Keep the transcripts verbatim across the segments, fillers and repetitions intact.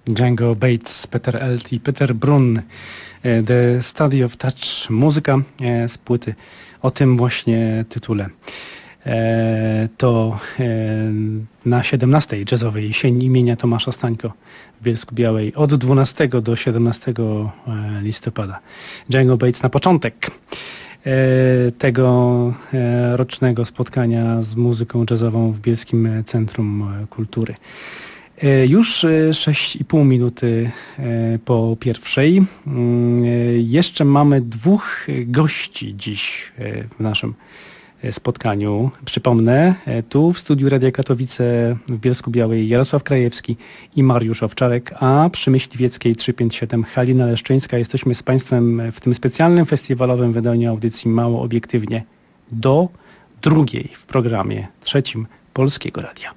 Django Bates, Peter Elt i Peter Brun. The Study of Touch. Muzyka z płyty o tym właśnie tytule. To na siedemnastej jazzowej jesieni imienia Tomasza Stańko w Bielsku-Białej od dwunastego do siedemnastego listopada. Django Bates na początek tego rocznego spotkania z muzyką jazzową w Bielskim Centrum Kultury. Już sześć i pół minuty po pierwszej. Jeszcze mamy dwóch gości dziś w naszym spotkaniu. Przypomnę, tu w studiu Radia Katowice w Bielsku-Białej Jarosław Krajewski i Mariusz Owczarek, a przy Myśliwieckiej trzysta pięćdziesiąt siedem Halina Leszczyńska. Jesteśmy z Państwem w tym specjalnym festiwalowym wydaniu audycji Mało Obiektywnie do drugiej w programie trzecim Polskiego Radia.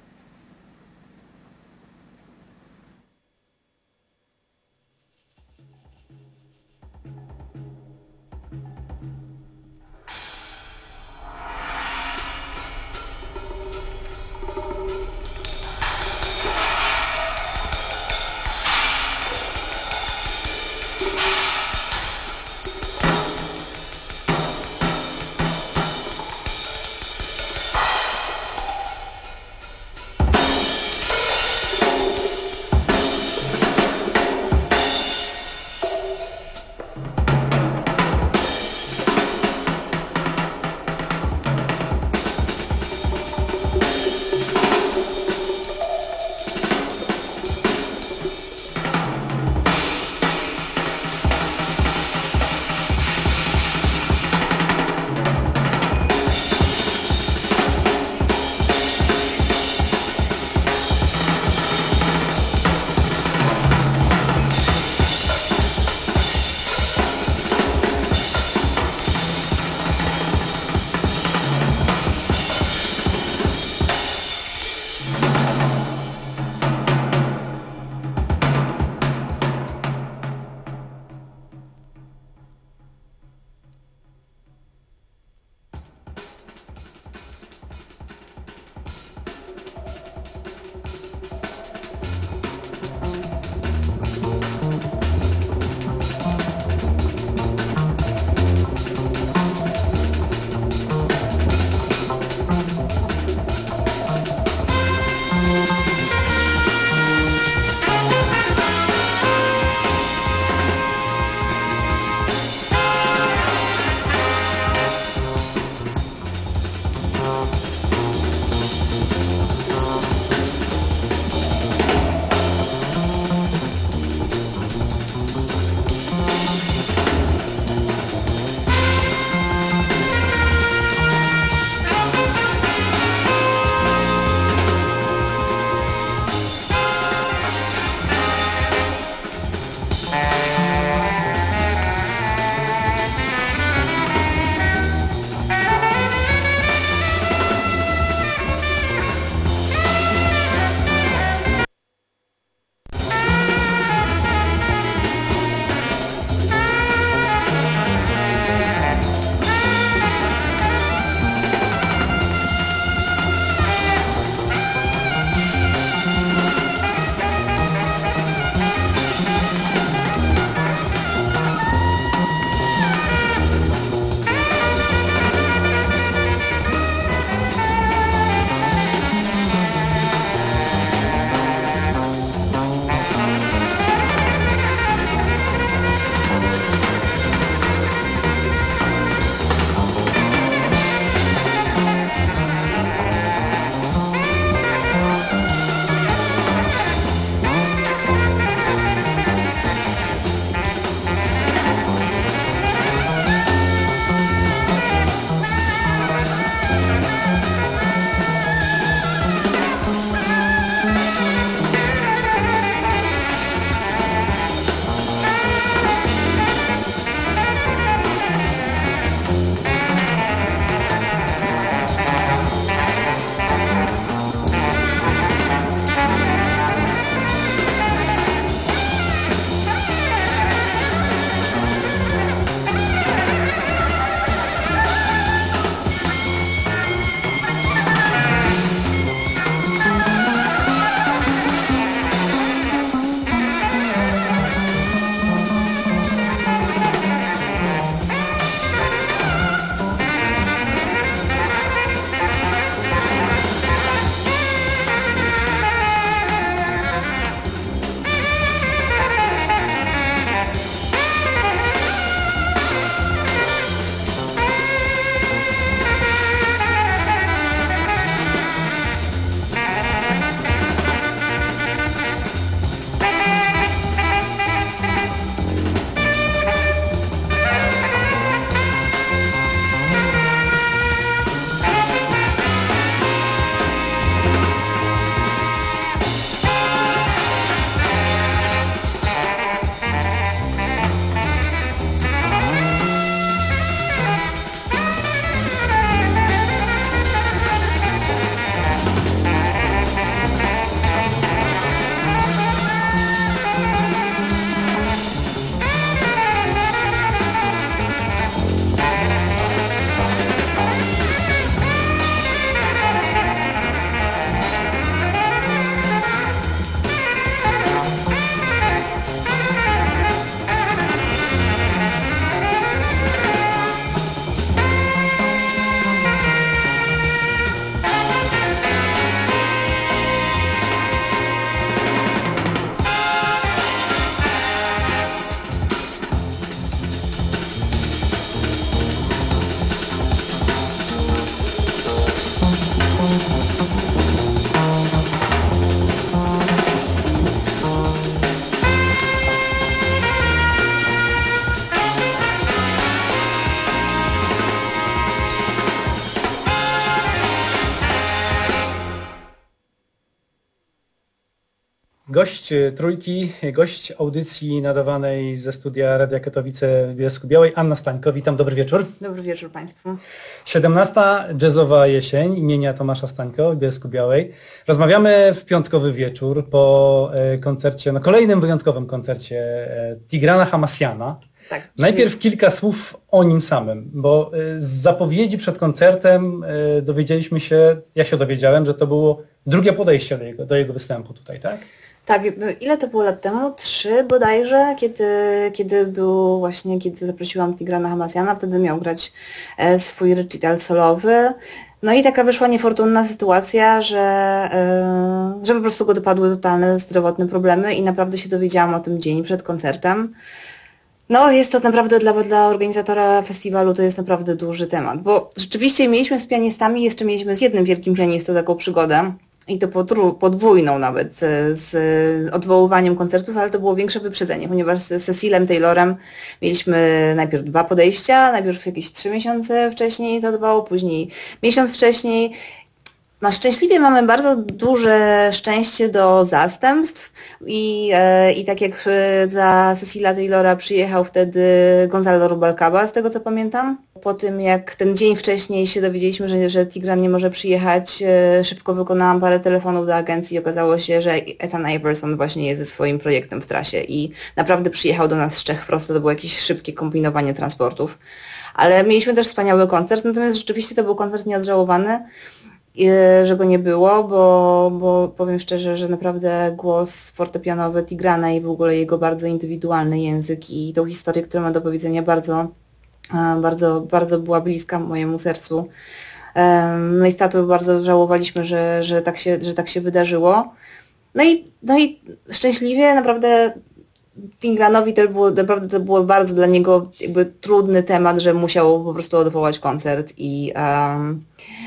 Gość Trójki, gość audycji nadawanej ze studia Radia Katowice w Bielsku-Białej, Anna Stańko. Witam, dobry wieczór. Dobry wieczór Państwu. siedemnasta jazzowa jesień imienia Tomasza Stańko w Bielsku-Białej. Rozmawiamy w piątkowy wieczór po koncercie, no kolejnym wyjątkowym koncercie Tigrana Hamasjana. Tak, Najpierw kilka słów o nim samym, bo z zapowiedzi przed koncertem dowiedzieliśmy się, ja się dowiedziałem, że to było drugie podejście do jego, do jego występu tutaj, tak? Tak, ile to było lat temu? Trzy bodajże, kiedy, kiedy był właśnie, kiedy zaprosiłam Tigrana Hamasjana, wtedy miał grać swój recital solowy. No i taka wyszła niefortunna sytuacja, że, że po prostu go dopadły totalne zdrowotne problemy i naprawdę się dowiedziałam o tym dzień przed koncertem. No jest to naprawdę dla, dla organizatora festiwalu to jest naprawdę duży temat, bo rzeczywiście mieliśmy z pianistami, jeszcze mieliśmy z jednym wielkim pianistą taką przygodę i to podwójną nawet z odwoływaniem koncertów, ale to było większe wyprzedzenie, ponieważ z Cecilem Taylorem mieliśmy najpierw dwa podejścia, najpierw jakieś trzy miesiące wcześniej to trwało, później miesiąc wcześniej. No, szczęśliwie mamy bardzo duże szczęście do zastępstw i, e, i tak jak za Cecila Taylora przyjechał wtedy Gonzalo Rubalcaba, z tego co pamiętam. Po tym jak ten dzień wcześniej się dowiedzieliśmy, że, że Tigran nie może przyjechać, e, szybko wykonałam parę telefonów do agencji i okazało się, że Ethan Iverson właśnie jest ze swoim projektem w trasie i naprawdę przyjechał do nas z Czech prosto, to było jakieś szybkie kombinowanie transportów. Ale mieliśmy też wspaniały koncert, natomiast rzeczywiście to był koncert nieodżałowany, że go nie było, bo, bo powiem szczerze, że naprawdę głos fortepianowy Tigrana i w ogóle jego bardzo indywidualny język i tą historię, którą ma do powiedzenia bardzo, bardzo, bardzo była bliska mojemu sercu. No i z tatą bardzo żałowaliśmy, że, że, tak się, że tak się wydarzyło. No i, no i szczęśliwie naprawdę Tigranowi to było, naprawdę to było bardzo dla niego jakby trudny temat, że musiał po prostu odwołać koncert i um,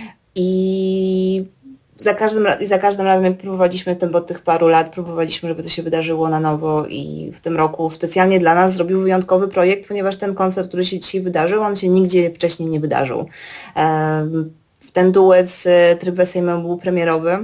I za każdym, i za każdym razem, jak próbowaliśmy to, bo od tych paru lat próbowaliśmy, żeby to się wydarzyło na nowo i w tym roku specjalnie dla nas zrobił wyjątkowy projekt, ponieważ ten koncert, który się dzisiaj wydarzył, on się nigdzie wcześniej nie wydarzył. Ten duet z Trybę Sejmem był premierowy.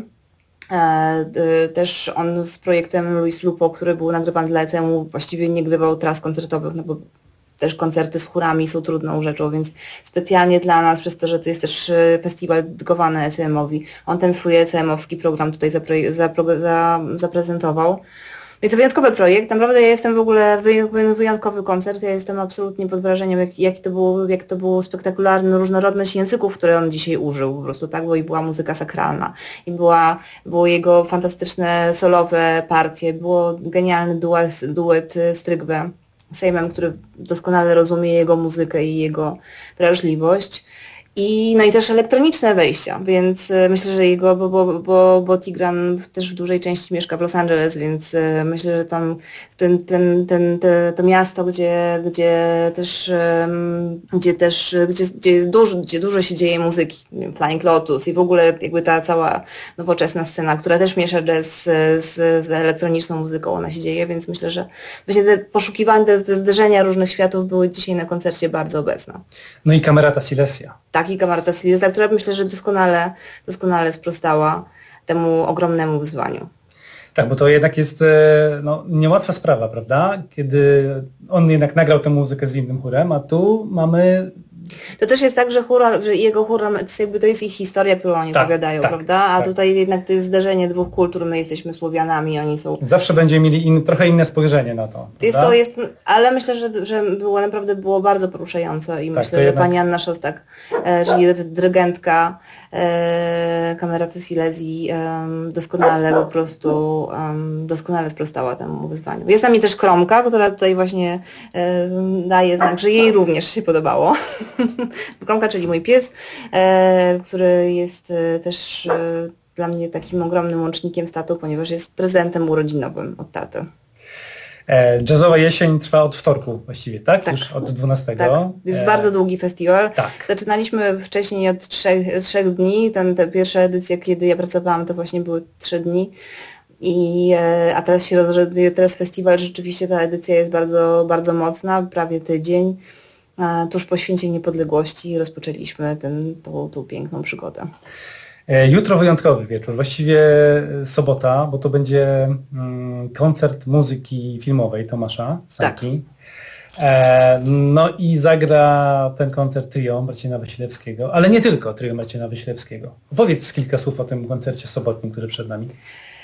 Też on z projektem Luis Lupo, który był nagrywany dla E C M-u, właściwie nie grywał tras koncertowych, no bo też koncerty z chórami są trudną rzeczą, więc specjalnie dla nas, przez to, że to jest też festiwal dedykowany E C M-owi, on ten swój E C M-owski program tutaj zapre, zapre, za, zaprezentował. Jest to wyjątkowy projekt, naprawdę ja jestem w ogóle wyjątkowy koncert, ja jestem absolutnie pod wrażeniem, jak, jak, to, było, jak to było spektakularne, różnorodność języków, które on dzisiaj użył po prostu, tak, bo i była muzyka sakralna, i była, było jego fantastyczne solowe partie, było genialny duet, duet z Trygwę Sejmem, który doskonale rozumie jego muzykę i jego wrażliwość. I, no i też elektroniczne wejścia, więc myślę, że jego, bo, bo, bo, bo Tigran też w dużej części mieszka w Los Angeles, więc myślę, że tam ten, ten, ten, te, to miasto, gdzie, gdzie też, gdzie też, gdzie, gdzie jest dużo, gdzie dużo się dzieje muzyki, Flying Lotus i w ogóle jakby ta cała nowoczesna scena, która też miesza jazz z, z, z elektroniczną muzyką, ona się dzieje, więc myślę, że właśnie te poszukiwania, te, te zderzenia różnych światów były dzisiaj na koncercie bardzo obecne. No i Camerata Silesia. Tak, i Camerata Silesia, która myślę, że doskonale, doskonale sprostała temu ogromnemu wyzwaniu. Tak, bo to jednak jest no, niełatwa sprawa, prawda? Kiedy on jednak nagrał tę muzykę z innym chórem, a tu mamy... To też jest tak, że, chór, że jego chór, jakby to jest ich historia, którą oni tak, opowiadają, tak, prawda? A tak. Tutaj jednak to jest zderzenie dwóch kultur, my jesteśmy Słowianami, oni są... Zawsze będziemy mieli in, trochę inne spojrzenie na to. Jest to jest, ale myślę, że, że było naprawdę było bardzo poruszające i tak, myślę, że jednak... pani Anna Szostak, e, czyli dyrygentka e, Cameraty Silesii e, doskonale po prostu e, doskonale sprostała temu wyzwaniu. Jest z nami też Kromka, która tutaj właśnie e, daje znak, że jej również się podobało. Kromka, czyli mój pies, e, który jest e, też e, dla mnie takim ogromnym łącznikiem z tatą, ponieważ jest prezentem urodzinowym od taty. E, jazzowa jesień trwa od wtorku właściwie, tak? tak. Już od dwunastego. Tak. Jest e... bardzo długi festiwal. Tak. Zaczynaliśmy wcześniej od trzech, trzech dni. Ten, ta pierwsza edycja, kiedy ja pracowałam, to właśnie były trzy dni. I, a teraz się rozszerzył, teraz festiwal, rzeczywiście ta edycja jest bardzo, bardzo mocna, prawie tydzień. Tuż po święcie niepodległości rozpoczęliśmy ten, tą, tą piękną przygodę. Jutro wyjątkowy wieczór, właściwie sobota, bo to będzie koncert muzyki filmowej Tomasza Sanki. Tak. No i zagra ten koncert trio Marcina Wasilewskiego, ale nie tylko trio Marcina Wasilewskiego. Opowiedz kilka słów o tym koncercie sobotnim, który przed nami.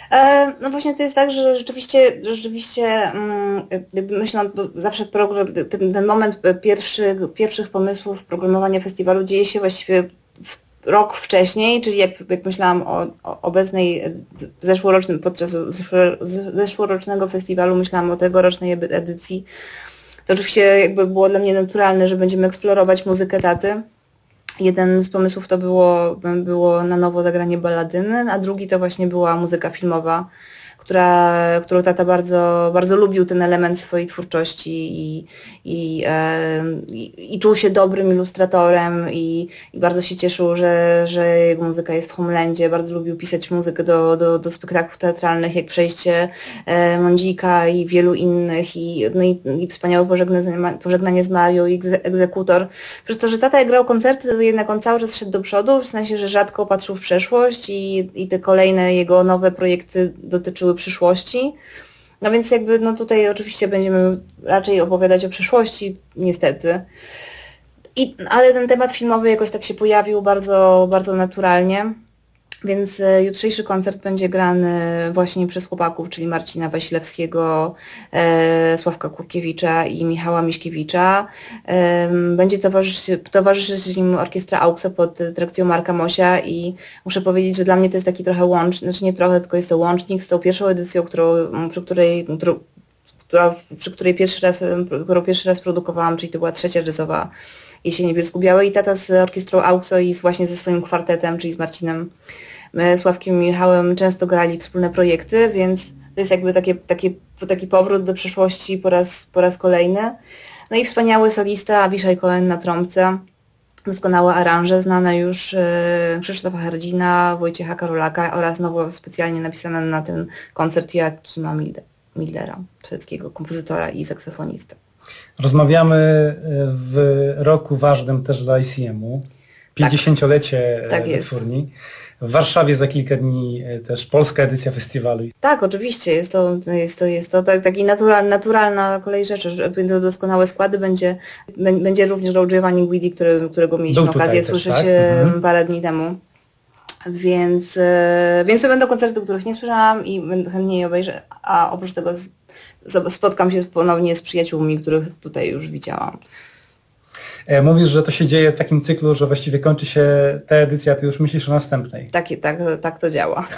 No właśnie to jest tak, że rzeczywiście, rzeczywiście myśląc, bo zawsze program, ten, ten moment pierwszy, pierwszych pomysłów programowania festiwalu dzieje się właściwie w rok wcześniej, czyli jak, jak myślałam o, o obecnej, zeszłorocznym, podczas zeszłorocznego festiwalu myślałam o tegorocznej edycji, to oczywiście jakby było dla mnie naturalne, że będziemy eksplorować muzykę taty. Jeden z pomysłów to było, było na nowo zagranie balladyny, a drugi to właśnie była muzyka filmowa, która, którą tata bardzo, bardzo lubił ten element swojej twórczości i, i, e, i, i czuł się dobrym ilustratorem i, i bardzo się cieszył, że, że jego muzyka jest w Homelandzie. Bardzo lubił pisać muzykę do, do, do spektaklów teatralnych, jak Przejście e, Mądzika i wielu innych i, no i, i wspaniałe pożegnanie, pożegnanie z Marią i Egzekutor. Przez to, że tata jak grał koncerty, to jednak on cały czas szedł do przodu, w sensie, że rzadko patrzył w przeszłość i, i te kolejne jego nowe projekty dotyczyły przyszłości. No więc jakby no tutaj oczywiście będziemy raczej opowiadać o przyszłości, niestety. I, ale ten temat filmowy jakoś tak się pojawił bardzo, bardzo naturalnie. Więc jutrzejszy koncert będzie grany właśnie przez chłopaków, czyli Marcina Wasilewskiego, e, Sławka Kurkiewicza i Michała Miśkiewicza. E, będzie towarzyszyć, towarzyszyć im orkiestra AUKSA pod dyrekcją Marka Mosia i muszę powiedzieć, że dla mnie to jest taki trochę łącznik, znaczy nie trochę, tylko jest to łącznik z tą pierwszą edycją, którą, przy której, którą, która, przy której pierwszy raz, którą pierwszy raz produkowałam, czyli to była trzecia jazzowa Jesieni Bielsku-Białej i tata z orkiestrą AUKSO i właśnie ze swoim kwartetem, czyli z Marcinem, Sławkiem i Michałem często grali wspólne projekty, więc to jest jakby takie, takie, taki powrót do przeszłości po raz, po raz kolejny. No i wspaniały solista Abiszaj Cohen na trąbce, doskonałe aranże, znane już Krzysztofa Hardzina, Wojciecha Karolaka oraz nowo specjalnie napisane na ten koncert Joachima Millera, szwedzkiego kompozytora i saksofonista. Rozmawiamy w roku ważnym też dla I C M-u, pięćdziesięciolecie tak, tak wytwórni. W Warszawie za kilka dni też polska edycja festiwalu. Tak, oczywiście. Jest to, jest to, jest to tak, taki natural, naturalna kolej rzeczy. Że będą doskonałe składy. Będzie, będzie również grał Giovanni Guidi, który, którego mieliśmy okazję też słyszeć tak? mhm. parę dni temu. Więc, więc to będą koncerty, których nie słyszałam i chętnie je obejrzę. A oprócz tego spotkam się ponownie z przyjaciółmi, których tutaj już widziałam. Mówisz, że to się dzieje w takim cyklu, że właściwie kończy się ta edycja, ty już myślisz o następnej. Tak, tak, tak to działa.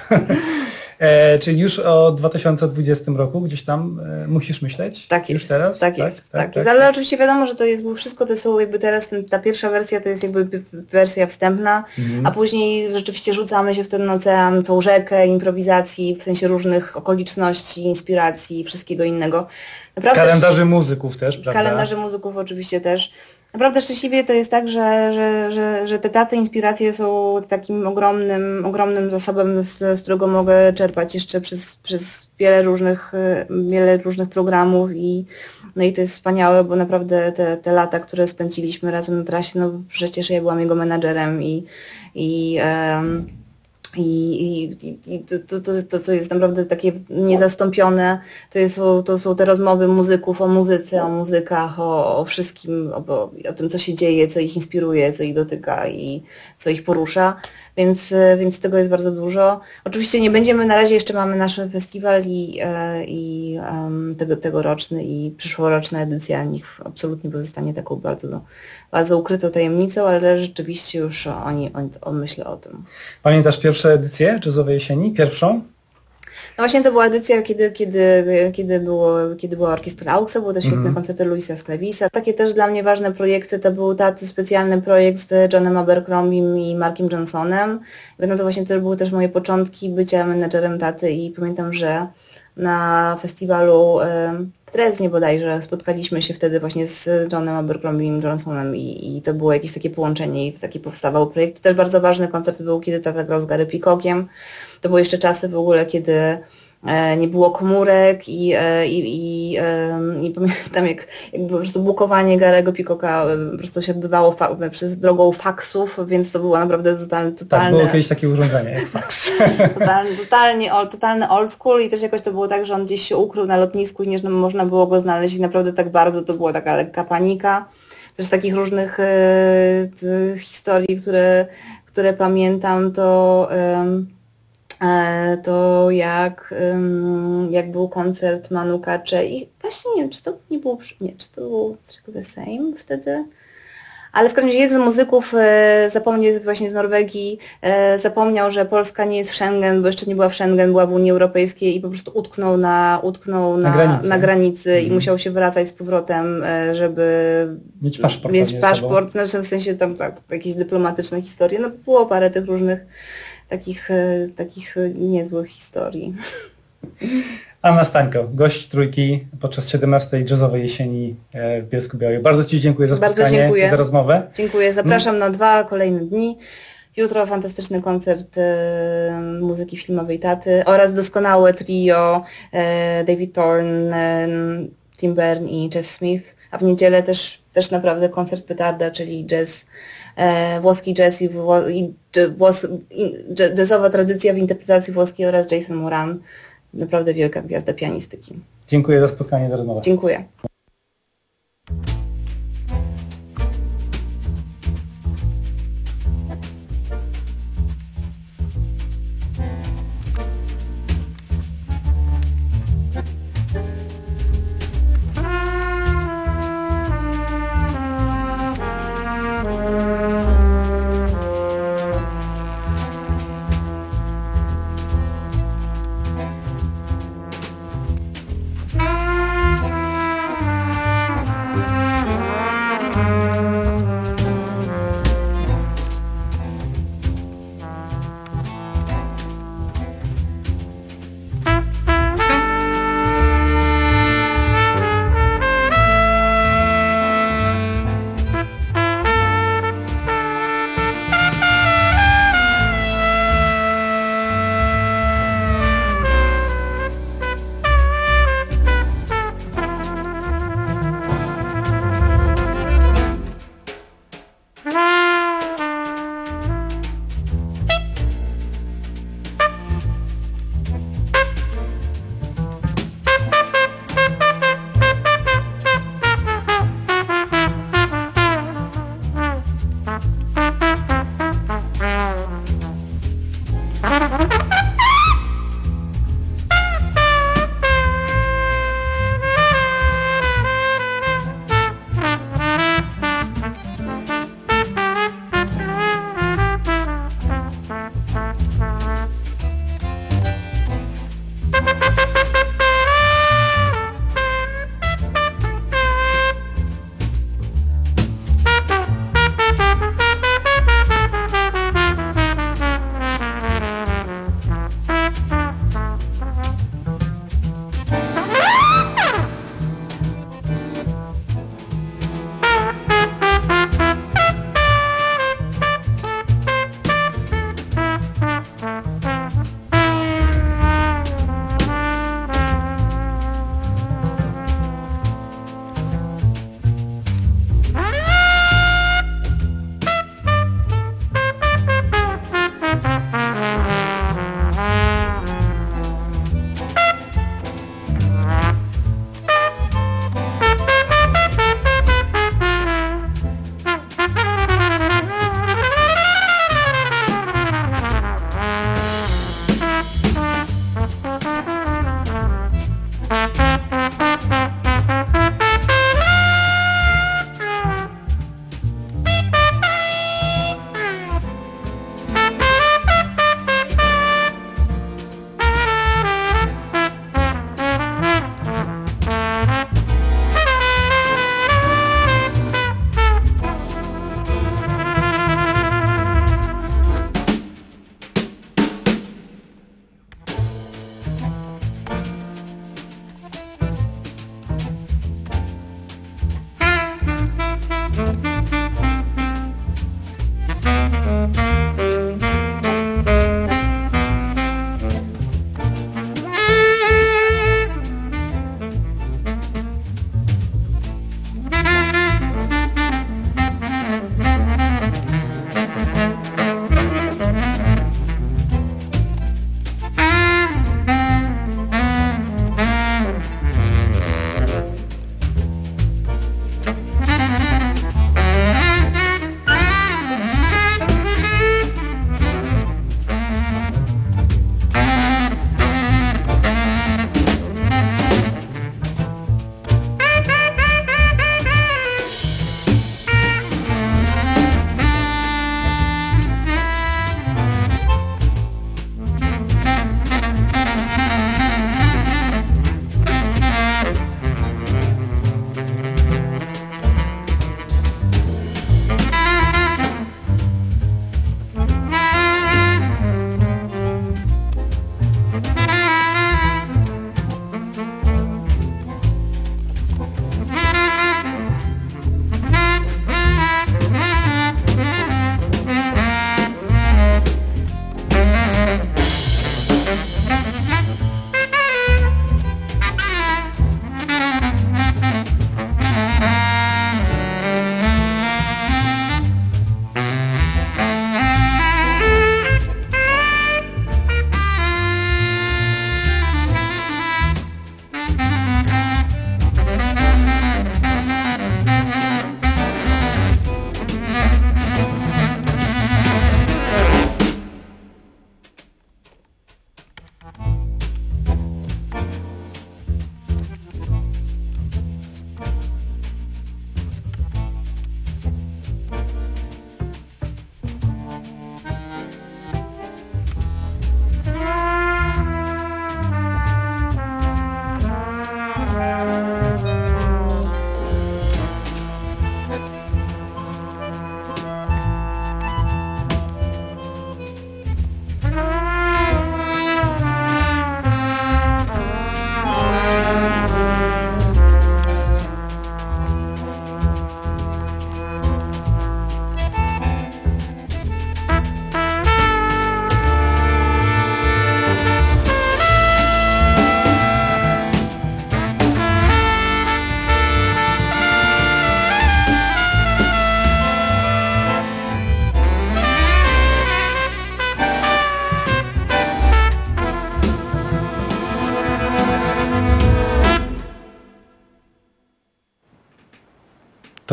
e, czyli już o dwa tysiące dwudziestym roku gdzieś tam e, musisz myśleć? Tak już jest, teraz? tak, tak jest. Tak, tak, tak jest. Ale tak. Oczywiście wiadomo, że to jest, bo wszystko to są jakby teraz, ten, ta pierwsza wersja to jest jakby wersja wstępna, mhm. a później rzeczywiście rzucamy się w ten ocean, tą rzekę improwizacji, w sensie różnych okoliczności, inspiracji i wszystkiego innego. Naprawdę kalendarzy muzyków też, prawda? Kalendarzy muzyków oczywiście też. Naprawdę szczęśliwie to jest tak, że, że, że, że te taty inspiracje są takim ogromnym, ogromnym zasobem, z, z którego mogę czerpać jeszcze przez, przez wiele różnych, wiele różnych programów i no i to jest wspaniałe, bo naprawdę te, te lata, które spędziliśmy razem na trasie, no przecież ja byłam jego menadżerem i, i um, I, i, i to, to, to, co jest naprawdę takie niezastąpione, to, jest, to są te rozmowy muzyków o muzyce, o muzykach, o, o wszystkim, o, o tym, co się dzieje, co ich inspiruje, co ich dotyka i co ich porusza, więc, więc tego jest bardzo dużo. Oczywiście nie będziemy, na razie jeszcze mamy nasz festiwal i, i um, tego, tegoroczny i przyszłoroczna edycja, niech absolutnie pozostanie taką bardzo, bardzo ukrytą tajemnicą, ale rzeczywiście już oni, oni, on myślę o tym. Pamiętasz pierwszą edycję Jazzowej Jesieni? Pierwszą? No właśnie to była edycja, kiedy, kiedy, kiedy, było, kiedy była orkiestra AUKSA, były to świetne mm. koncerty Luisa Sklevisa. Takie też dla mnie ważne projekty to był taty specjalny projekt z Johnem Abercrombiem i Markiem Johnsonem. No to właśnie to były też moje początki bycia menedżerem taty i pamiętam, że na festiwalu w Dreznie bodajże spotkaliśmy się wtedy właśnie z Johnem Abercrombiem Johnsonem i, i to było jakieś takie połączenie i taki powstawał projekt. Też bardzo ważny koncert był, kiedy tata grał z Gary Peacockiem. To były jeszcze czasy w ogóle, kiedy nie było komórek i, i, i, i pamiętam jak, jak po prostu bukowanie Garego Peacocka po prostu się odbywało fa- przez drogą faksów, więc to było naprawdę totalne... totalne tak, było kiedyś takie urządzenie jak faks. Totalnie, totalnie, totalny old school i też jakoś to było tak, że on gdzieś się ukrył na lotnisku i nie można było go znaleźć i naprawdę tak bardzo to była taka lekka panika. Też z takich różnych e, historii, które, które pamiętam, to... E, to jak, jak był koncert Manu Katché i właśnie nie wiem, czy to nie było, nie, czy to był The Same wtedy, ale w każdym razie jeden z muzyków zapomniał właśnie z Norwegii, zapomniał, że Polska nie jest w Schengen, bo jeszcze nie była w Schengen, była w Unii Europejskiej i po prostu utknął na, utknął na, na granicy, na granicy mhm. i musiał się wracać z powrotem, żeby mieć paszport. Mieć paszport, znaczy w sensie tam tak, jakieś dyplomatyczne historie, no było parę tych różnych takich, takich niezłych historii. Anna Stańko, gość Trójki podczas siedemnastej jazzowej jesieni w Bielsku-Białej. Bardzo Ci dziękuję za spotkanie, Bardzo dziękuję. za rozmowę. Dziękuję, zapraszam na dwa kolejne dni. Jutro fantastyczny koncert e, muzyki filmowej taty oraz doskonałe trio e, David Thorne, e, Tim Berne i Jess Smith, a w niedzielę też, też naprawdę koncert petarda, czyli jazz, e, włoski jazz i, wło, i włos, i jazzowa tradycja w interpretacji włoskiej oraz Jason Moran. Naprawdę wielka gwiazda pianistyki. Dziękuję za spotkanie, za rozmowę. Dziękuję.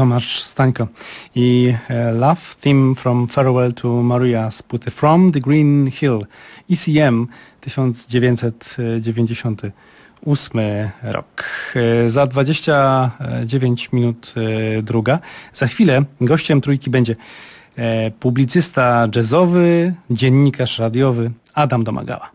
Tomasz Stańko i Love Theme from Farewell to Maria z płyty From the Green Hill, E C M tysiąc dziewięćset dziewięćdziesiąty ósmy rok. Za dwadzieścia dziewięć minut druga. Za chwilę gościem trójki będzie publicysta jazzowy, dziennikarz radiowy Adam Domagała.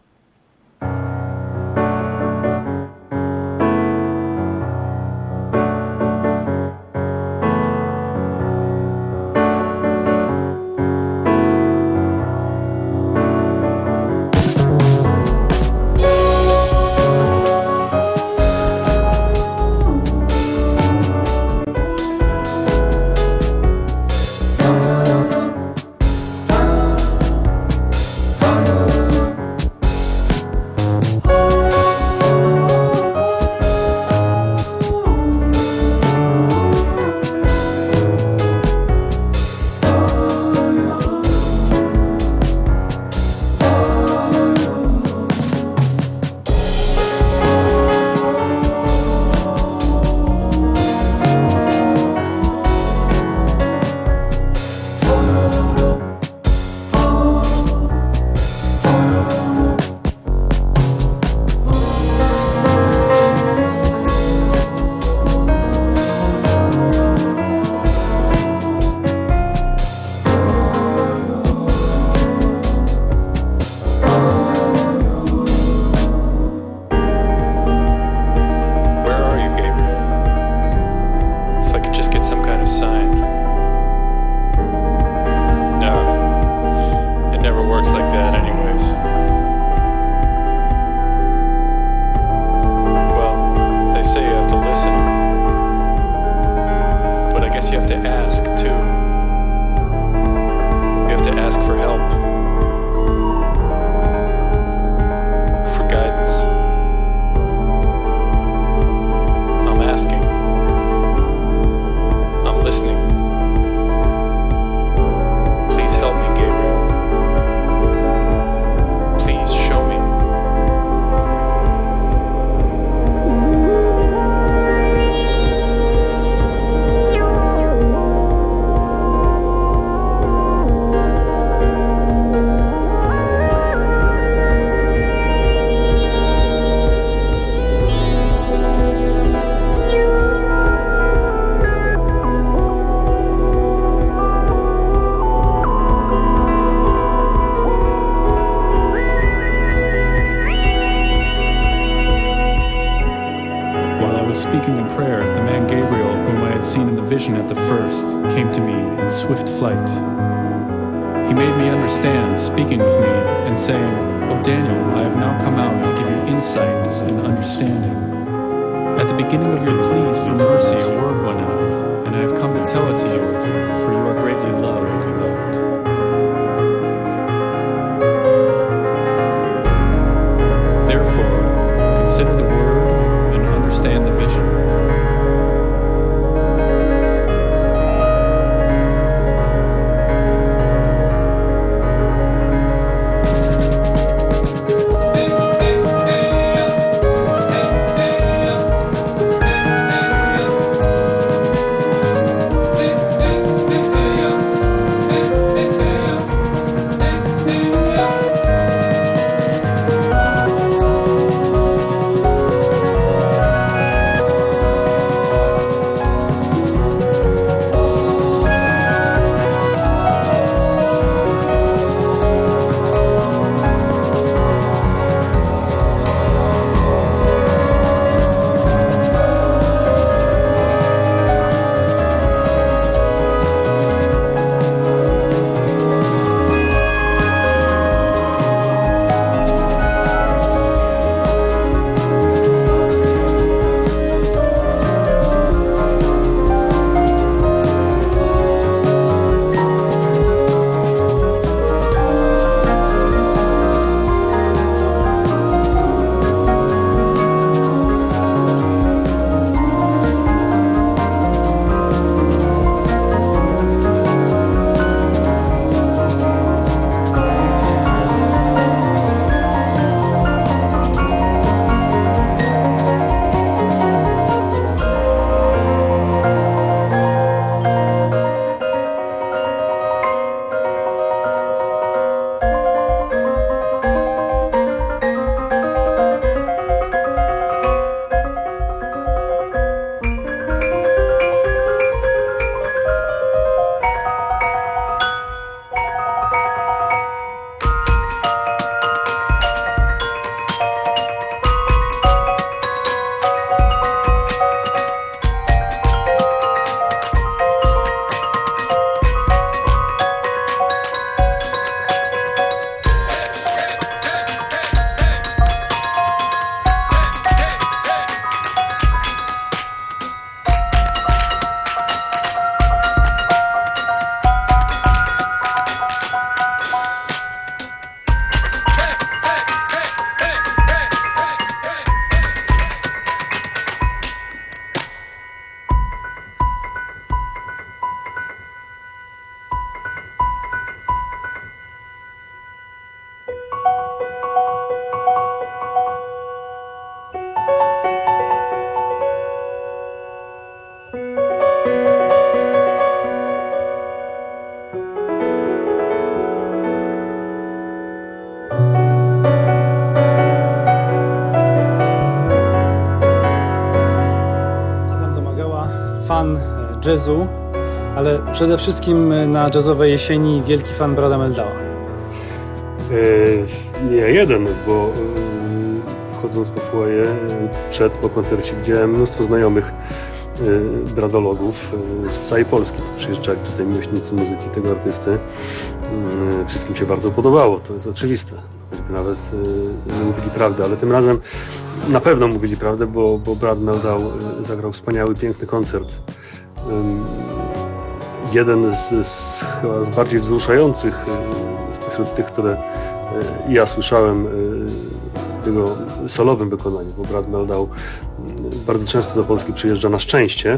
jazzu, ale przede wszystkim na jazzowej jesieni wielki fan Brada Meldała. E, nie jeden, bo e, chodząc po foyer przed, po koncercie widziałem mnóstwo znajomych e, bradologów e, z całej Polski. Przyjeżdżali tutaj miłośnicy muzyki tego artysty. E, wszystkim się bardzo podobało, to jest oczywiste. Choćby nawet e, że mówili prawdę, ale tym razem na pewno mówili prawdę, bo, bo Brad Mehldau e, zagrał wspaniały, piękny koncert. E, jeden z, z, chyba z bardziej wzruszających e, spośród tych, które e, ja słyszałem w jego solowym wykonaniu, bo Brad Mehldau bardzo często do Polski przyjeżdża na szczęście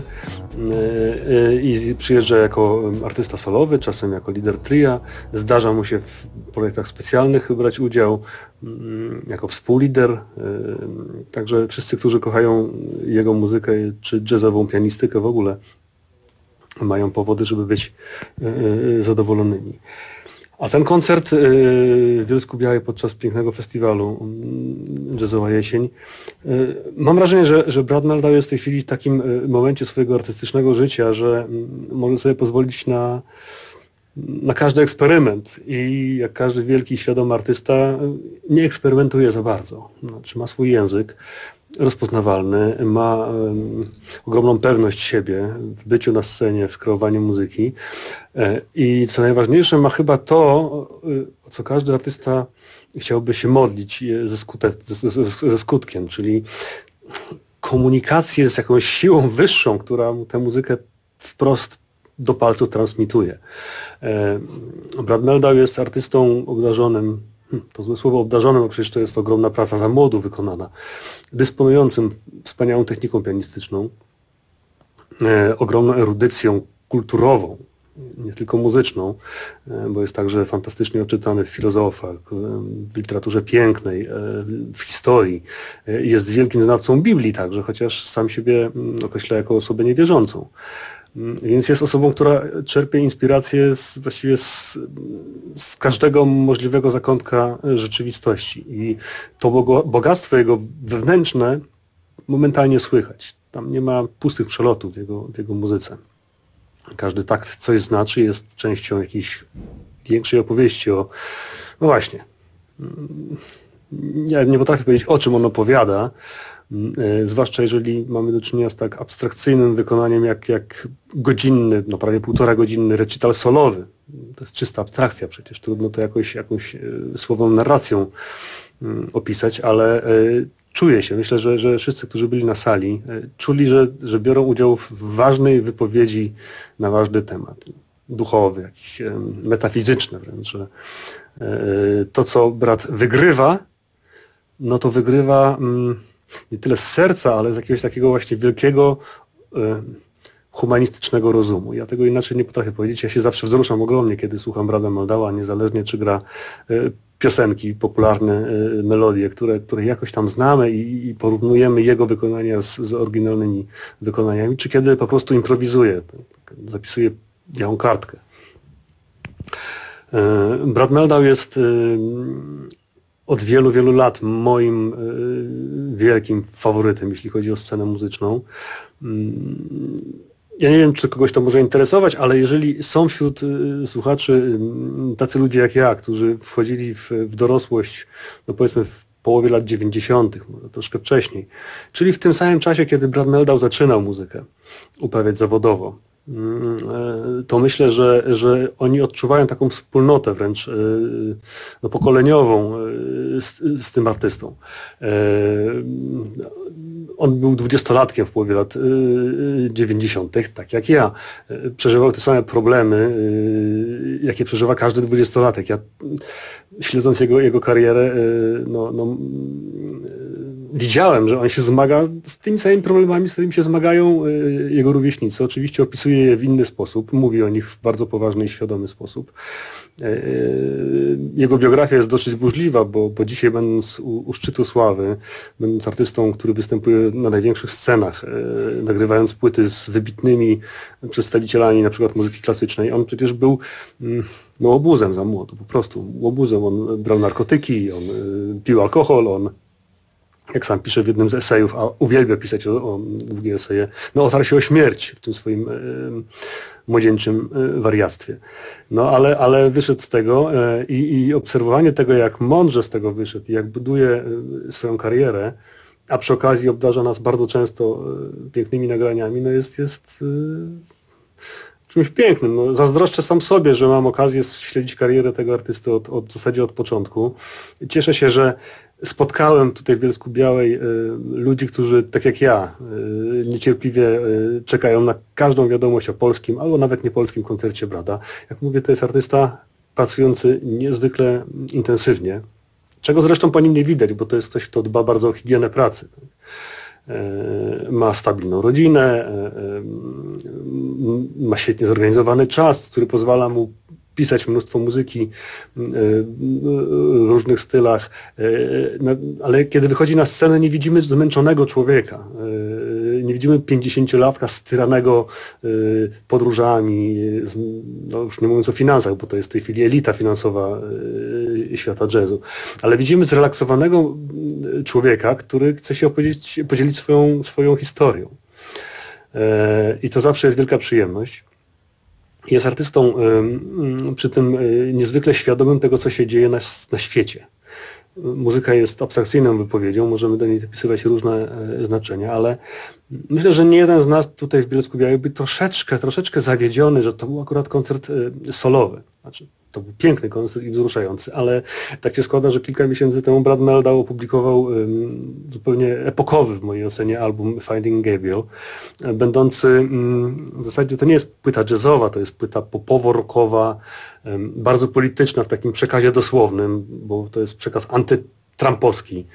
i przyjeżdża jako artysta solowy, czasem jako lider tria. Zdarza mu się w projektach specjalnych brać udział jako współlider. Także wszyscy, którzy kochają jego muzykę czy jazzową pianistykę w ogóle, mają powody, żeby być zadowolonymi. A ten koncert w Bielsku-Białej podczas pięknego festiwalu Jazzowa Jesień, mam wrażenie, że, że Brad Mehldau jest w tej chwili w takim momencie swojego artystycznego życia, że może sobie pozwolić na, na każdy eksperyment i jak każdy wielki, świadomy artysta nie eksperymentuje za bardzo. Znaczy ma swój język rozpoznawalny, ma um, ogromną pewność siebie w byciu na scenie, w kreowaniu muzyki i co najważniejsze ma chyba to, o co każdy artysta chciałby się modlić ze, skute, ze, ze, ze skutkiem, czyli komunikację z jakąś siłą wyższą, która mu tę muzykę wprost do palców transmituje. Brad Mehldau jest artystą obdarzonym, to złe słowo obdarzonym, bo przecież to jest ogromna praca za młodu wykonana, dysponującym wspaniałą techniką pianistyczną, e, ogromną erudycją kulturową, nie tylko muzyczną, e, bo jest także fantastycznie odczytany w filozofach, w literaturze pięknej, e, w historii. E, jest wielkim znawcą Biblii także, chociaż sam siebie określa jako osobę niewierzącą. Więc jest osobą, która czerpie inspirację z, właściwie z, z każdego możliwego zakątka rzeczywistości. I to bogactwo jego wewnętrzne momentalnie słychać. Tam nie ma pustych przelotów w jego, w jego muzyce. Każdy takt coś znaczy, jest częścią jakiejś większej opowieści o... No właśnie. Ja nie potrafię powiedzieć, o czym on opowiada, zwłaszcza jeżeli mamy do czynienia z tak abstrakcyjnym wykonaniem jak, jak godzinny, no prawie półtora godzinny recital solowy. To jest czysta abstrakcja przecież, trudno to jakoś, jakąś słowną narracją opisać, ale czuje się, myślę, że, że wszyscy, którzy byli na sali, czuli, że, że biorą udział w ważnej wypowiedzi na ważny temat. Duchowy, jakiś metafizyczny wręcz, że to, co brat wygrywa, no to wygrywa nie tyle z serca, ale z jakiegoś takiego właśnie wielkiego, humanistycznego rozumu. Ja tego inaczej nie potrafię powiedzieć. Ja się zawsze wzruszam ogromnie, kiedy słucham Brada Mehldaua, niezależnie czy gra piosenki, popularne melodie, które, które jakoś tam znamy i, i porównujemy jego wykonania z, z oryginalnymi wykonaniami, czy kiedy po prostu improwizuje, zapisuje białą kartkę. Brad Mehldau jest od wielu, wielu lat moim wielkim faworytem, jeśli chodzi o scenę muzyczną. Ja nie wiem, czy kogoś to może interesować, ale jeżeli są wśród słuchaczy tacy ludzie jak ja, którzy wchodzili w, w dorosłość, no powiedzmy w połowie lat dziewięćdziesiątych, może troszkę wcześniej, czyli w tym samym czasie, kiedy Brad Mehldau zaczynał muzykę uprawiać zawodowo, to myślę, że, że oni odczuwają taką wspólnotę wręcz no, pokoleniową z, z tym artystą. On był dwudziestolatkiem w połowie lat dziewięćdziesiątych, tak jak ja. Przeżywał te same problemy, jakie przeżywa każdy dwudziestolatek. Ja, śledząc jego, jego karierę, no, no, widziałem, że on się zmaga z tymi samymi problemami, z którymi się zmagają jego rówieśnicy. Oczywiście opisuje je w inny sposób, mówi o nich w bardzo poważny i świadomy sposób. Jego biografia jest dosyć burzliwa, bo, bo dzisiaj będąc u, u szczytu sławy, będąc artystą, który występuje na największych scenach, nagrywając płyty z wybitnymi przedstawicielami na przykład muzyki klasycznej, on przecież był no, łobuzem za młodu, po prostu łobuzem. On brał narkotyki, on pił alkohol, on jak sam pisze w jednym z esejów, a uwielbia pisać o, o długie eseje, no otarł się o śmierć w tym swoim y, młodzieńczym y, wariactwie. No ale, ale wyszedł z tego y, i obserwowanie tego, jak mądrze z tego wyszedł i jak buduje y, swoją karierę, a przy okazji obdarza nas bardzo często y, pięknymi nagraniami, no jest, jest y, czymś pięknym. No, zazdroszczę sam sobie, że mam okazję śledzić karierę tego artysty od, od, w zasadzie od początku. Cieszę się, że spotkałem tutaj w Bielsku Białej y, ludzi, którzy tak jak ja y, niecierpliwie y, czekają na każdą wiadomość o polskim albo nawet niepolskim koncercie Brada. Jak mówię, to jest artysta pracujący niezwykle intensywnie, czego zresztą po nim nie widać, bo to jest ktoś, kto dba bardzo o higienę pracy. Ma stabilną rodzinę, ma świetnie zorganizowany czas, który pozwala mu pisać mnóstwo muzyki w różnych stylach, ale kiedy wychodzi na scenę, nie widzimy zmęczonego człowieka, nie widzimy pięćdziesięciolatka styranego podróżami, no już nie mówiąc o finansach, bo to jest w tej chwili elita finansowa świata jazzu, ale widzimy zrelaksowanego człowieka, który chce się opowiedzieć, podzielić swoją, swoją historią. I to zawsze jest wielka przyjemność. Jest artystą przy tym niezwykle świadomym tego, co się dzieje na, na świecie. Muzyka jest abstrakcyjną wypowiedzią, możemy do niej dopisywać różne znaczenia, ale myślę, że nie jeden z nas tutaj w Bielsku Białej by troszeczkę, troszeczkę zawiedziony, że to był akurat koncert solowy. Znaczy, to był piękny koncert i wzruszający, ale tak się składa, że kilka miesięcy temu Brad Mehldau opublikował um, zupełnie epokowy w mojej ocenie album Finding Gabriel, będący um, w zasadzie to nie jest płyta jazzowa, to jest płyta popowo-rockowa, um, bardzo polityczna w takim przekazie dosłownym, bo to jest przekaz antytrampowski.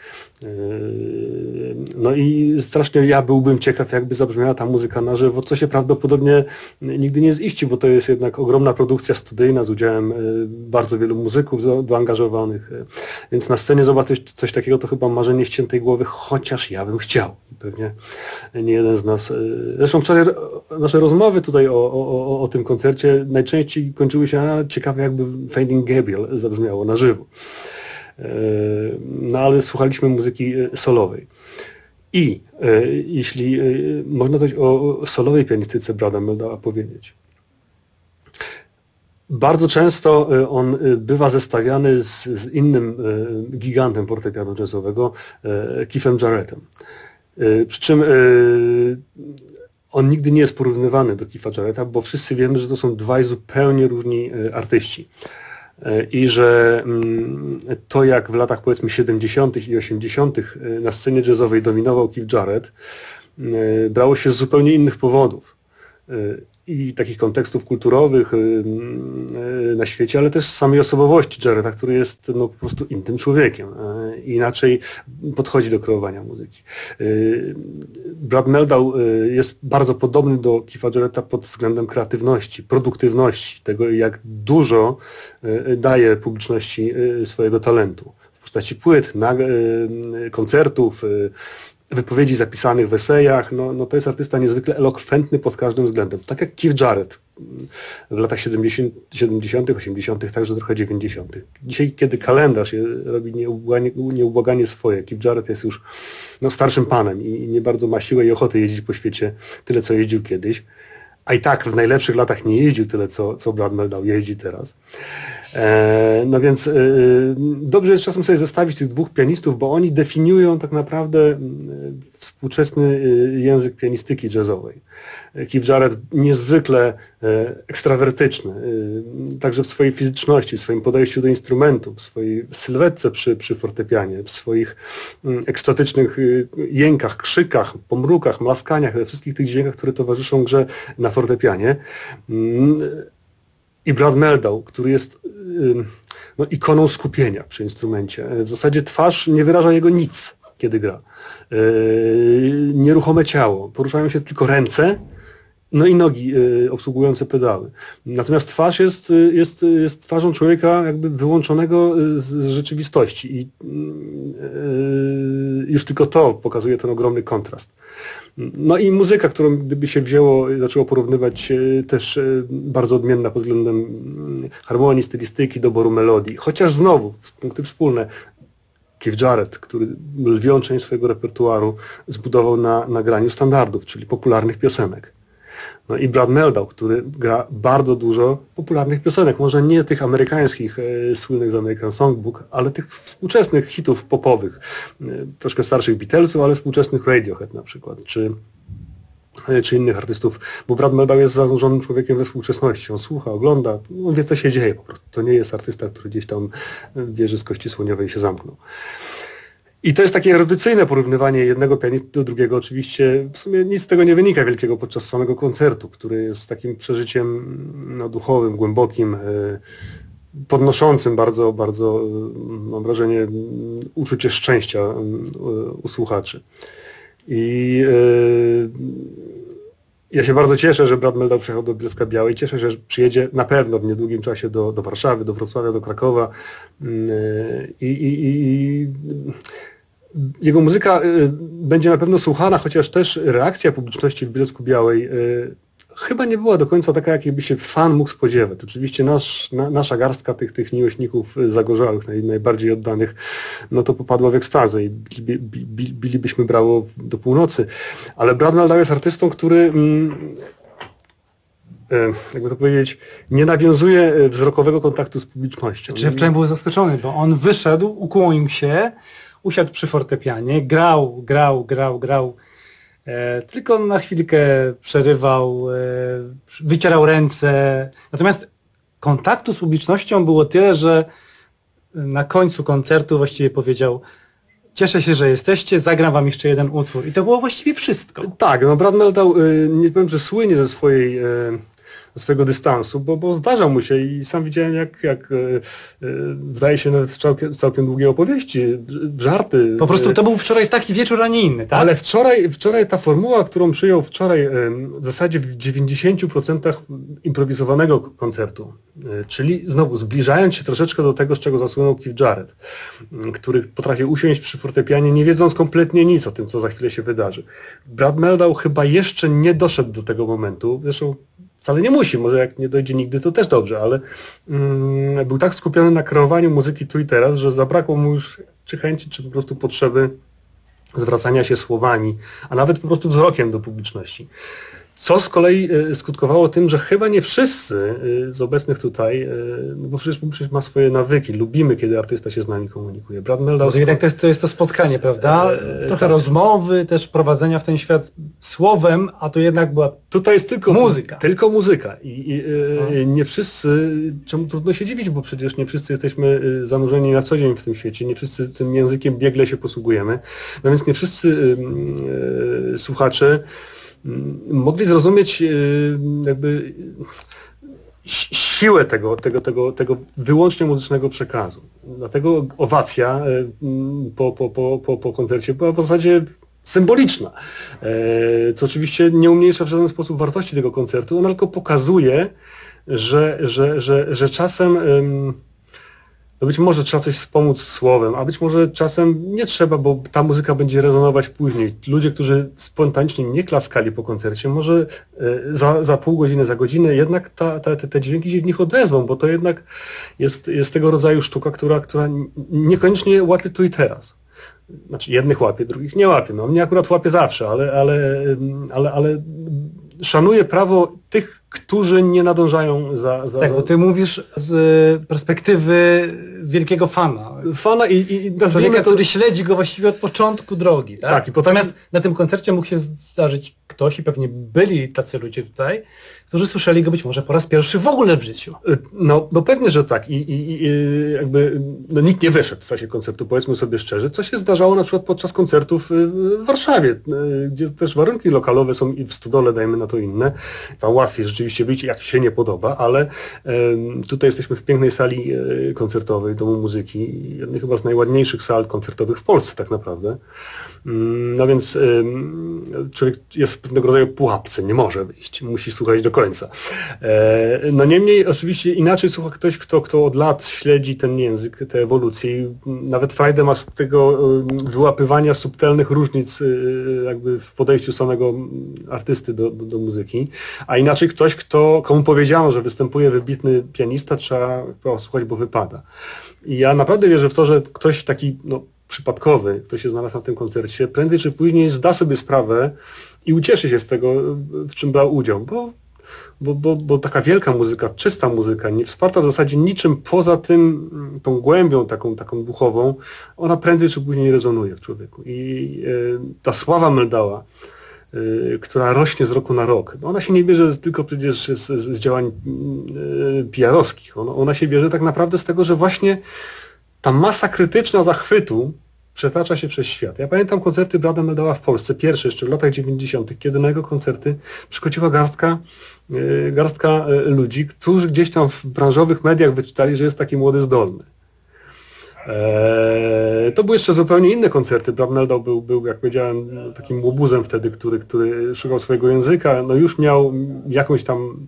No i strasznie ja byłbym ciekaw, jakby zabrzmiała ta muzyka na żywo, co się prawdopodobnie nigdy nie ziści, bo to jest jednak ogromna produkcja studyjna z udziałem bardzo wielu muzyków zaangażowanych, więc na scenie zobaczyć coś takiego to chyba marzenie ściętej głowy, chociaż ja bym chciał. Pewnie nie jeden z nas. Zresztą wczoraj nasze rozmowy tutaj o, o, o tym koncercie najczęściej kończyły się, a ciekawe jakby Finding Gabriel zabrzmiało na żywo. No ale słuchaliśmy muzyki solowej. I e, jeśli e, można coś o solowej pianistyce Brada Mehldaua powiedzieć. Bardzo często on bywa zestawiany z, z innym e, gigantem fortepianu jazzowego, e, Keithem Jarrettem. E, przy czym e, on nigdy nie jest porównywany do Keitha Jarretta, bo wszyscy wiemy, że to są dwaj zupełnie różni e, artyści. I że to, jak w latach powiedzmy siedemdziesiątych i osiemdziesiątych na scenie jazzowej dominował Keith Jarrett, brało się z zupełnie innych powodów i takich kontekstów kulturowych na świecie, ale też z samej osobowości Jarretta, który jest no, po prostu innym człowiekiem. Inaczej podchodzi do kreowania muzyki. Brad Mehldau jest bardzo podobny do Keitha Jarretta pod względem kreatywności, produktywności, tego jak dużo daje publiczności swojego talentu w postaci płyt, koncertów, wypowiedzi zapisanych w esejach. No, no to jest artysta niezwykle elokwentny pod każdym względem. Tak jak Keith Jarrett w latach siedemdziesiątych, osiemdziesiątych, także trochę dziewięćdziesiątych. Dzisiaj, kiedy kalendarz robi nieubłaganie, nieubłaganie swoje, Keith Jarrett jest już no, starszym panem i nie bardzo ma siłę i ochotę jeździć po świecie tyle, co jeździł kiedyś. A i tak w najlepszych latach nie jeździł tyle, co, co Brad Mehldau jeździ teraz. E, no więc e, dobrze jest czasem sobie zestawić tych dwóch pianistów, bo oni definiują tak naprawdę współczesny język pianistyki jazzowej. Keith Jarrett niezwykle e, ekstrawertyczny, e, także w swojej fizyczności, w swoim podejściu do instrumentu, w swojej sylwetce przy, przy fortepianie, w swoich m, ekstatycznych jękach, krzykach, pomrukach, mlaskaniach, we wszystkich tych dźwiękach, które towarzyszą grze na fortepianie. Mm, I Brad Mehldau, który jest no, ikoną skupienia przy instrumencie. W zasadzie twarz nie wyraża jego nic, kiedy gra. Nieruchome ciało, poruszają się tylko ręce, no i nogi obsługujące pedały. Natomiast twarz jest, jest, jest twarzą człowieka jakby wyłączonego z rzeczywistości i już tylko to pokazuje ten ogromny kontrast. No i muzyka, którą gdyby się wzięło i zaczęło porównywać, też bardzo odmienna pod względem harmonii, stylistyki, doboru melodii. Chociaż znowu, punkty wspólne, Keith Jarrett, który lwią część swojego repertuaru zbudował na nagraniu standardów, czyli popularnych piosenek. No i Brad Mehldau, który gra bardzo dużo popularnych piosenek, może nie tych amerykańskich, e, słynnych z American Songbook, ale tych współczesnych hitów popowych, e, troszkę starszych Beatlesów, ale współczesnych Radiohead na przykład, czy, e, czy innych artystów, bo Brad Mehldau jest zanurzonym człowiekiem we współczesności, on słucha, ogląda, on wie, co się dzieje po prostu. To nie jest artysta, który gdzieś tam w wieży z kości słoniowej się zamknął. I to jest takie erudycyjne porównywanie jednego pianisty do drugiego. Oczywiście w sumie nic z tego nie wynika wielkiego podczas samego koncertu, który jest takim przeżyciem no, duchowym, głębokim, podnoszącym bardzo, bardzo, mam wrażenie, uczucie szczęścia u słuchaczy. I ja się bardzo cieszę, że Brad Mehldau przyjechał do Bielska Białej. Cieszę się, że przyjedzie na pewno w niedługim czasie do, do Warszawy, do Wrocławia, do Krakowa. I, i, i jego muzyka będzie na pewno słuchana, chociaż też reakcja publiczności w Bielsku Białej chyba nie była do końca taka, jakiej by się fan mógł spodziewać. Oczywiście nasz, na, nasza garstka tych, tych miłośników zagorzałych, naj, najbardziej oddanych, no to popadła w ekstazę i bili, bili, bilibyśmy brawo do północy. Ale Brad Mehldau jest artystą, który, mm, jakby to powiedzieć, nie nawiązuje wzrokowego kontaktu z publicznością. Czy wczoraj był zaskoczony, bo on wyszedł, ukłonił się, usiadł przy fortepianie, grał, grał, grał, grał. E, tylko na chwilkę przerywał, e, wycierał ręce. Natomiast kontaktu z publicznością było tyle, że na końcu koncertu właściwie powiedział: cieszę się, że jesteście, zagram wam jeszcze jeden utwór. I to było właściwie wszystko. Tak, no Brad Mehldau, nie powiem, że słynie ze swojej... swojego dystansu, bo, bo zdarzał mu się i sam widziałem, jak, jak yy, zdaje się nawet całkiem, całkiem długie opowieści, żarty. Po prostu to był wczoraj taki wieczór, a nie inny, tak? Ale wczoraj, wczoraj ta formuła, którą przyjął wczoraj yy, w zasadzie w dziewięćdziesięciu procentach improwizowanego koncertu, yy, czyli znowu zbliżając się troszeczkę do tego, z czego zasłynął Keith Jarrett, yy, który potrafił usiąść przy fortepianie, nie wiedząc kompletnie nic o tym, co za chwilę się wydarzy. Brad Mehldau chyba jeszcze nie doszedł do tego momentu, zresztą wcale nie musi, może jak nie dojdzie nigdy, to też dobrze, ale mm, był tak skupiony na kreowaniu muzyki tu i teraz, że zabrakło mu już czy chęci, czy po prostu potrzeby zwracania się słowami, a nawet po prostu wzrokiem do publiczności. Co z kolei y, skutkowało tym, że chyba nie wszyscy y, z obecnych tutaj, y, no bo przecież publiczność ma swoje nawyki, lubimy, kiedy artysta się z nami komunikuje. Brad Mehldau... Bo jednak to jest, to jest to spotkanie, prawda? E, Trochę tak. rozmowy, też prowadzenia w ten świat słowem, a to jednak była tutaj jest tylko muzyka. Tylko muzyka. I, i y, nie wszyscy, czemu trudno się dziwić, bo przecież nie wszyscy jesteśmy zanurzeni na co dzień w tym świecie, nie wszyscy tym językiem biegle się posługujemy, no więc nie wszyscy y, y, słuchacze mogli zrozumieć jakby siłę tego, tego, tego, tego wyłącznie muzycznego przekazu. Dlatego owacja po, po, po, po, po koncercie była w zasadzie symboliczna, co oczywiście nie umniejsza w żaden sposób wartości tego koncertu, ona tylko pokazuje, że, że, że, że czasem no być może trzeba coś wspomóc słowem, a być może czasem nie trzeba, bo ta muzyka będzie rezonować później. Ludzie, którzy spontanicznie nie klaskali po koncercie, może za, za pół godziny, za godzinę jednak ta, ta, te, te dźwięki się w nich odezwą, bo to jednak jest, jest tego rodzaju sztuka, która, która niekoniecznie łapie tu i teraz. Znaczy jednych łapie, drugich nie łapie. No, mnie akurat łapie zawsze, ale, ale, ale, ale szanuję prawo tych, którzy nie nadążają za... za tak, bo ty mówisz z perspektywy wielkiego fana. Fana i, i człowieka, to... który śledzi go właściwie od początku drogi. Tak? Tak, i potem... Natomiast na tym koncercie mógł się zdarzyć ktoś, i pewnie byli tacy ludzie tutaj, którzy słyszeli go być może po raz pierwszy w ogóle w życiu. No, no pewnie, że tak. I, i, i jakby no, nikt nie wyszedł w czasie koncertu, powiedzmy sobie szczerze, co się zdarzało na przykład podczas koncertów w Warszawie, gdzie też warunki lokalowe są i w Stodole, dajmy na to inne. Tam łatwiej rzeczywiście być, jak się nie podoba, ale um, tutaj jesteśmy w pięknej sali koncertowej Domu Muzyki, jednej chyba z najładniejszych sal koncertowych w Polsce tak naprawdę. No więc um, człowiek jest w pewnego rodzaju pułapce, nie może wyjść, musi słuchać do końca. E, no niemniej oczywiście inaczej słucha ktoś, kto, kto od lat śledzi ten język, tę ewolucję i nawet frajdę ma z tego wyłapywania subtelnych różnic jakby w podejściu samego artysty do, do, do muzyki, a inaczej ktoś, kto, komu powiedziano, że występuje wybitny pianista, trzeba posłuchać, bo wypada. I ja naprawdę wierzę w to, że ktoś taki no, przypadkowy, kto się znalazł na tym koncercie, prędzej czy później zda sobie sprawę i ucieszy się z tego, w czym brał udział, bo, bo, bo, bo taka wielka muzyka, czysta muzyka, nie wsparta w zasadzie niczym poza tym, tą głębią taką, taką duchową, ona prędzej czy później rezonuje w człowieku. I y, ta sława Meldała, y, która rośnie z roku na rok, ona się nie bierze tylko przecież z, z, z działań y, P R-owskich, ona, ona się bierze tak naprawdę z tego, że właśnie ta masa krytyczna zachwytu przetacza się przez świat. Ja pamiętam koncerty Brada Meldała w Polsce, pierwsze jeszcze w latach dziewięćdziesiątych, kiedy na jego koncerty przychodziła garstka, yy, garstka yy, ludzi, którzy gdzieś tam w branżowych mediach wyczytali, że jest taki młody, zdolny. Eee, to były jeszcze zupełnie inne koncerty. Brad Mehldau był, był, jak powiedziałem, takim łobuzem wtedy, który, który szukał swojego języka. No już miał jakąś tam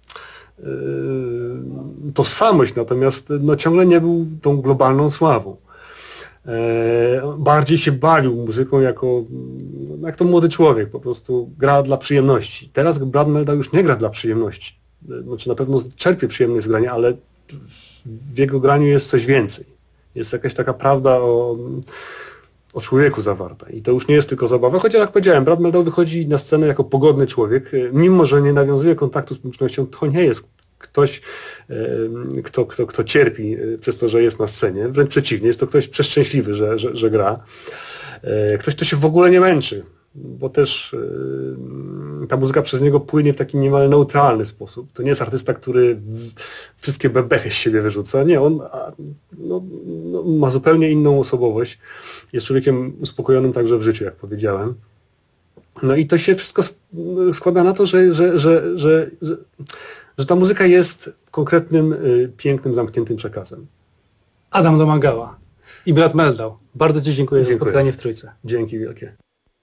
tożsamość, natomiast no, ciągle nie był tą globalną sławą. E, bardziej się bawił muzyką jako, jak to młody człowiek, po prostu gra dla przyjemności. Teraz Brad Mehldau już nie gra dla przyjemności. Znaczy na pewno czerpie przyjemność z grania, ale w jego graniu jest coś więcej. Jest jakaś taka prawda o, o człowieku zawarta. I to już nie jest tylko zabawa, chociaż jak powiedziałem, Brad Mehldau wychodzi na scenę jako pogodny człowiek, mimo że nie nawiązuje kontaktu z publicznością, to nie jest ktoś, kto, kto, kto cierpi przez to, że jest na scenie. Wręcz przeciwnie, jest to ktoś przeszczęśliwy, że, że, że gra. Ktoś, kto się w ogóle nie męczy, bo też ta muzyka przez niego płynie w taki niemal neutralny sposób. To nie jest artysta, który wszystkie bebechy z siebie wyrzuca. Nie, on no, no, ma zupełnie inną osobowość. Jest człowiekiem uspokojonym także w życiu, jak powiedziałem. No i to się wszystko składa na to, że, że, że, że, że, że ta muzyka jest konkretnym, pięknym, zamkniętym przekazem. Adam Domagała i Brad Mehldau. Bardzo Ci dziękuję, dziękuję za spotkanie w Trójce. Dzięki wielkie.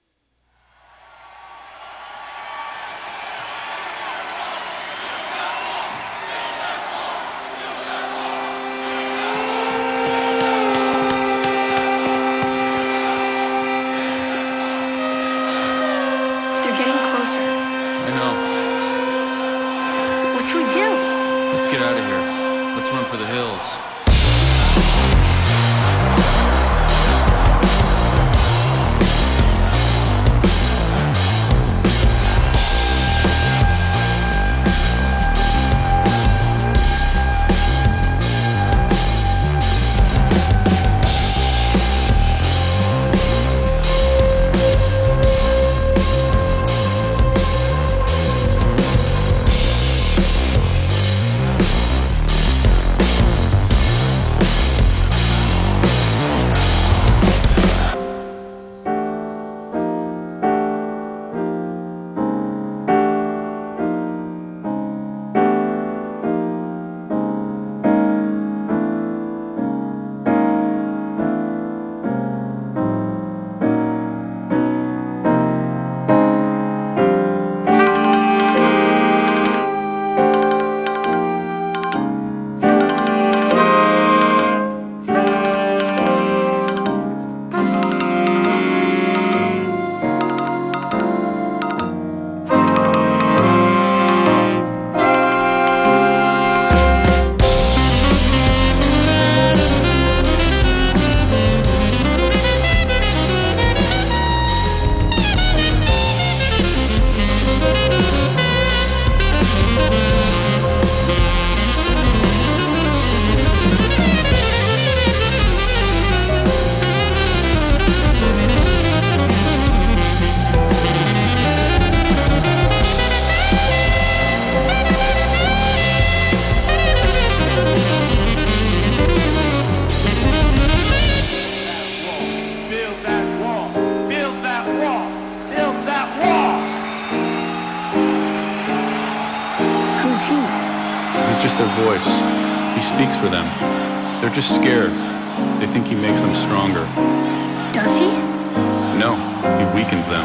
For them. They're just scared. They think he makes them stronger. Does he? No, he weakens them.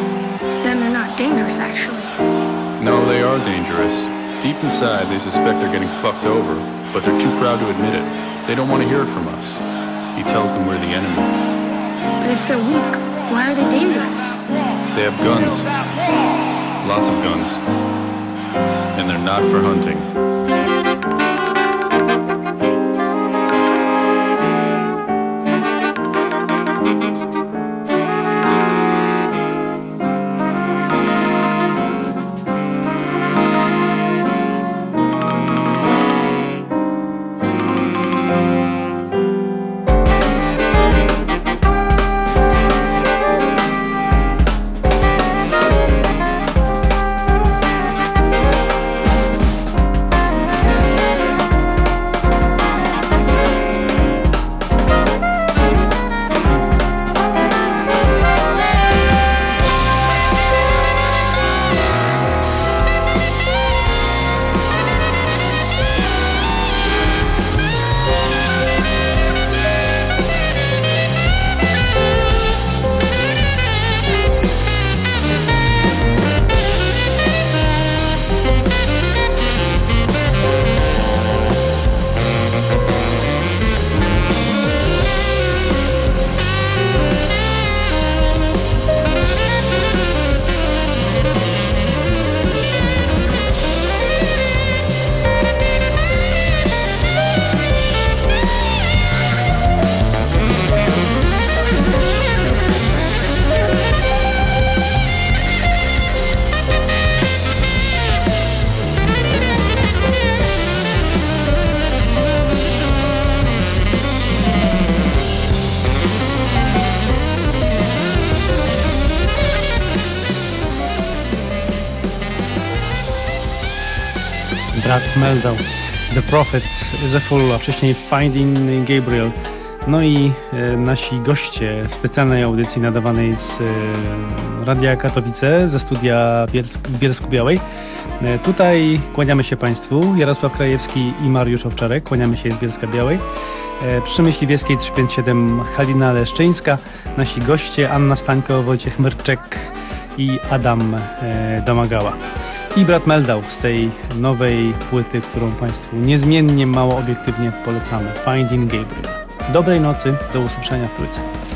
Then they're not dangerous, actually. No, they are dangerous. Deep inside, they suspect they're getting fucked over, but they're too proud to admit it. They don't want to hear it from us. He tells them we're the enemy. But if they're weak, why are they dangerous? They have guns. Lots of guns. And they're not for hunting. Brad Mehldau, The Prophet is a Fool, a wcześniej Finding Gabriel. No i e, nasi goście w specjalnej audycji nadawanej z e, Radia Katowice, ze studia Bielsk- w Bielsku-Białej. E, tutaj kłaniamy się Państwu, Jarosław Krajewski i Mariusz Owczarek, kłaniamy się z Bielska-Białej. E, przy Myśliwieckiej trzysta pięćdziesiąt siedem Halina Leszczyńska, nasi goście Anna Stańko, Wojciech Myrczek i Adam e, Domagała. I Brad Mehldau z tej nowej płyty, którą Państwu niezmiennie, mało obiektywnie polecamy. Finding Gabriel. Dobrej nocy, do usłyszenia w Trójce.